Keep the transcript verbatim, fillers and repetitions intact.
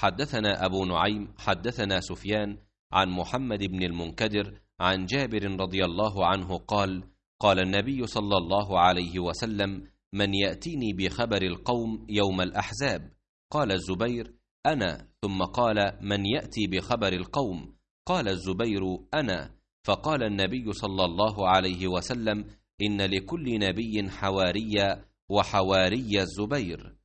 حدثنا أبو نعيم حدثنا سفيان عن محمد بن المنكدر عن جابر رضي الله عنه قال قال النبي صلى الله عليه وسلم: من يأتيني بخبر القوم يوم الأحزاب؟ قال الزبير: أنا. ثم قال: من يأتي بخبر القوم؟ قال الزبير: أنا. فقال النبي صلى الله عليه وسلم: إن لكل نبي حواريا وحواري الزبير.